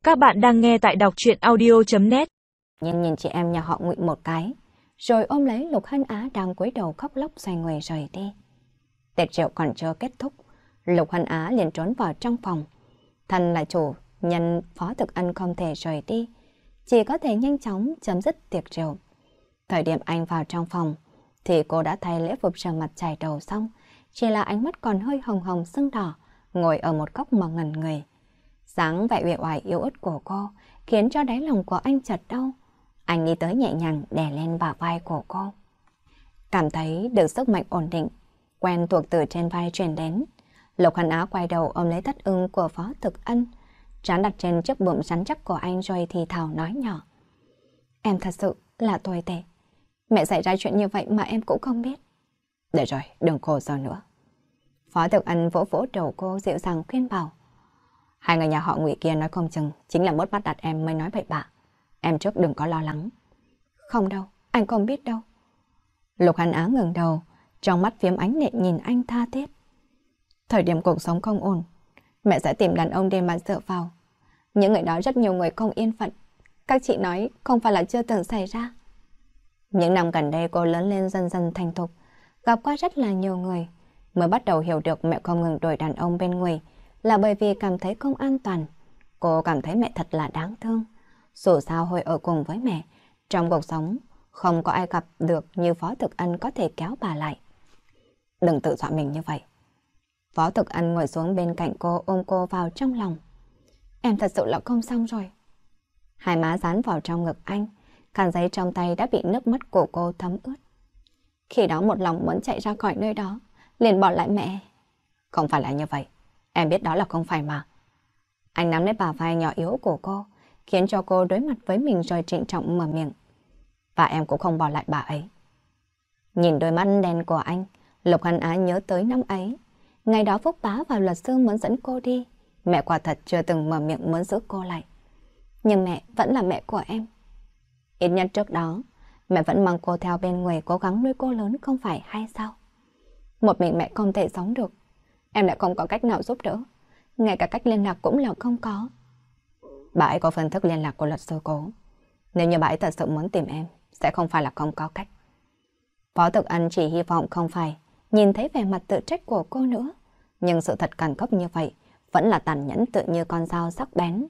Các bạn đang nghe tại đọc truyện audio.net. Nhìn chị em nhà họ Ngụy một cái, rồi ôm lấy Lục Hân Á đang cúi đầu khóc lóc xoay người rời đi. Tiệc rượu còn chưa kết thúc, Lục Hân Á liền trốn vào trong phòng. Thân là chủ nhân, Phó Thực Ân không thể rời đi, chỉ có thể nhanh chóng chấm dứt tiệc rượu. Thời điểm anh vào trong phòng, thì cô đã thay lễ phục rửa mặt chải đầu xong, chỉ là ánh mắt còn hơi hồng hồng sưng đỏ, ngồi ở một góc mà ngẩn người. Dáng vẻ uể oải yếu ớt của cô khiến cho đáy lòng của anh chợt đau. Anh đi tới nhẹ nhàng đè lên bả vai của cô. Cảm thấy được sức mạnh ổn định, quen thuộc từ trên vai truyền đến. Lục Hân Á quay đầu ôm lấy thắt ưng của Phó Thực Ân, trán đặt trên chiếc bụng rắn chắc của anh rồi thì thào nói nhỏ. Em thật sự là tồi tệ. Mẹ xảy ra chuyện như vậy mà em cũng không biết. Để rồi, đừng khổ sở nữa. Phó Thực Ân vỗ vỗ đầu cô dịu dàng khuyên bảo. Hai người nhà họ Ngụy kia nói không chừng chính là mốt bắt đặt em mới nói bậy bạ. Em trước đừng có lo lắng. Không đâu, anh không biết đâu. Lục Hân Á ngẩng đầu, trong mắt phiếm ánh lệ nhìn anh tha thiết. Thời điểm cuộc sống không ổn, mẹ sẽ tìm đàn ông để mà dựa vào. Những người đó rất nhiều người không yên phận. Các chị nói không phải là chưa từng xảy ra. Những năm gần đây cô lớn lên dần dần thành thục, gặp qua rất là nhiều người, mới bắt đầu hiểu được mẹ không ngừng đổi đàn ông bên người là bởi vì cảm thấy không an toàn. Cô cảm thấy mẹ thật là đáng thương. Dù sao hồi ở cùng với mẹ, trong cuộc sống không có ai gặp được như Phó Thực Ân có thể kéo bà lại. Đừng tự dọa mình như vậy. Phó Thực Ân ngồi xuống bên cạnh cô, ôm cô vào trong lòng. Em thật sự là không xong rồi. Hai má dán vào trong ngực anh, khăn giấy trong tay đã bị nước mắt của cô thấm ướt. Khi đó một lòng muốn chạy ra khỏi nơi đó, liền bỏ lại mẹ. Không phải là như vậy. Em biết đó là không phải mà. Anh nắm lấy bả vai nhỏ yếu của cô, khiến cho cô đối mặt với mình rồi trịnh trọng mở miệng. Và em cũng không bỏ lại bà ấy. Nhìn đôi mắt đen của anh, Lục Hân Á nhớ tới năm ấy. Ngày đó Phúc Bá và luật sư muốn dẫn cô đi. Mẹ quả thật chưa từng mở miệng muốn giữ cô lại. Nhưng mẹ vẫn là mẹ của em. Ít nhất trước đó, mẹ vẫn mang cô theo bên người cố gắng nuôi cô lớn không phải hay sao? Một mình mẹ không thể sống được. Em lại không có cách nào giúp đỡ. Ngay cả cách liên lạc cũng là không có. Bà ấy có phương thức liên lạc của luật sư cố. Nếu như bà ấy thật sự muốn tìm em, sẽ không phải là không có cách. Phó Thực Ân chỉ hy vọng không phải nhìn thấy vẻ mặt tự trách của cô nữa. Nhưng sự thật cằn cốc như vậy vẫn là tàn nhẫn tự như con dao sắc bén.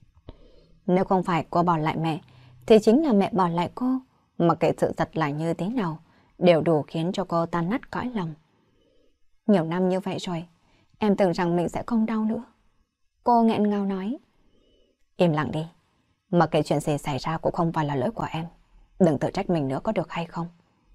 Nếu không phải cô bỏ lại mẹ, thì chính là mẹ bỏ lại cô. Mặc kệ sự thật là như thế nào, đều đủ khiến cho cô tan nát cõi lòng. Nhiều năm như vậy rồi, em tưởng rằng mình sẽ không đau nữa. Cô nghẹn ngào nói. Im lặng đi. Mặc kệ chuyện gì xảy ra cũng không phải là lỗi của em. Đừng tự trách mình nữa có được hay không?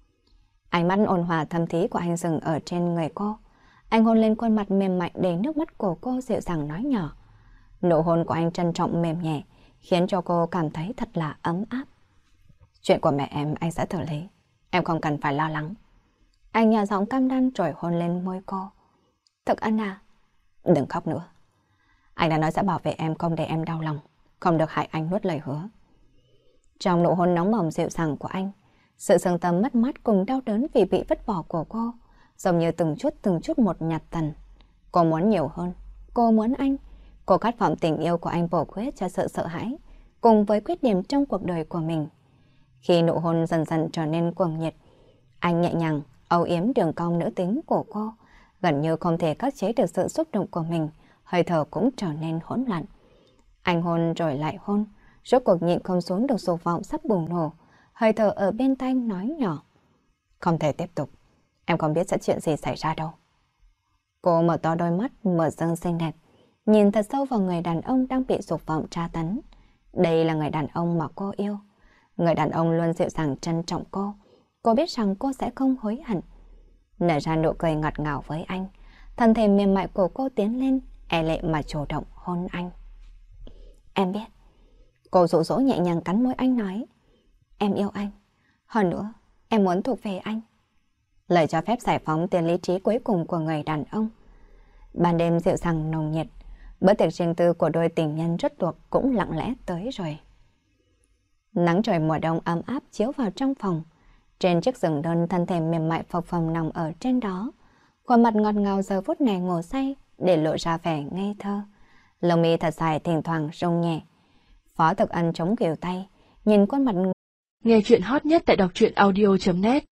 Ánh mắt ôn hòa thâm thí của anh dừng ở trên người cô. Anh hôn lên khuôn mặt mềm mại để nước mắt của cô dịu dàng nói nhỏ. Nụ hôn của anh trân trọng mềm nhẹ, khiến cho cô cảm thấy thật là ấm áp. Chuyện của mẹ em anh sẽ xử lý. Em không cần phải lo lắng. Anh nhỏ giọng cam đoan rồi hôn lên môi cô. Thực Ân à? Đừng khóc nữa. Anh đã nói sẽ bảo vệ em, không để em đau lòng, không được hại anh, nuốt lời hứa. Trong nụ hôn nóng bỏng dịu dàng của anh, sự sương tâm mất mát cùng đau đớn vì bị vứt bỏ của cô, giống như từng chút một nhạt dần. Cô muốn nhiều hơn. Cô muốn anh. Cô khát vọng tình yêu của anh bổ khuyết cho sự sợ hãi, cùng với khuyết điểm trong cuộc đời của mình. Khi nụ hôn dần dần trở nên cuồng nhiệt, anh nhẹ nhàng âu yếm đường cong nữ tính của cô, gần như không thể khắc chế được sự xúc động của mình, hơi thở cũng trở nên hỗn loạn. Anh hôn rồi lại hôn, rốt cuộc nhịn không xuống được dục vọng sắp bùng nổ, hơi thở ở bên tai nói nhỏ. Không thể tiếp tục, em không biết sẽ chuyện gì xảy ra đâu. Cô mở to đôi mắt, mở dương xinh đẹp, nhìn thật sâu vào người đàn ông đang bị dục vọng tra tấn. Đây là người đàn ông mà cô yêu. Người đàn ông luôn dịu dàng trân trọng cô. Cô biết rằng cô sẽ không hối hận. Nở ra nụ cười ngọt ngào với anh, thân thể mềm mại của cô tiến lên, e lệ mà chủ động hôn anh. Em biết. Cô dụ dỗ nhẹ nhàng cắn môi anh nói. Em yêu anh. Hơn nữa, em muốn thuộc về anh. Lời cho phép giải phóng tiền lý trí cuối cùng của người đàn ông. Ban đêm dịu dàng nồng nhiệt, bữa tiệc riêng tư của đôi tình nhân rất thuộc cũng lặng lẽ tới rồi. Nắng trời mùa đông ấm áp chiếu vào trong phòng. Trên chiếc giường đơn, thân thể mềm mại phập phồng nằm ở trên đó. Khuôn mặt ngọt ngào giờ phút này ngủ say để lộ ra vẻ ngây thơ. Lông mi thật dài thỉnh thoảng rung nhẹ. Phó Thực Ân chống khuỷu tay, nhìn khuôn mặt. Nghe chuyện hot nhất tại đọc truyện audio.net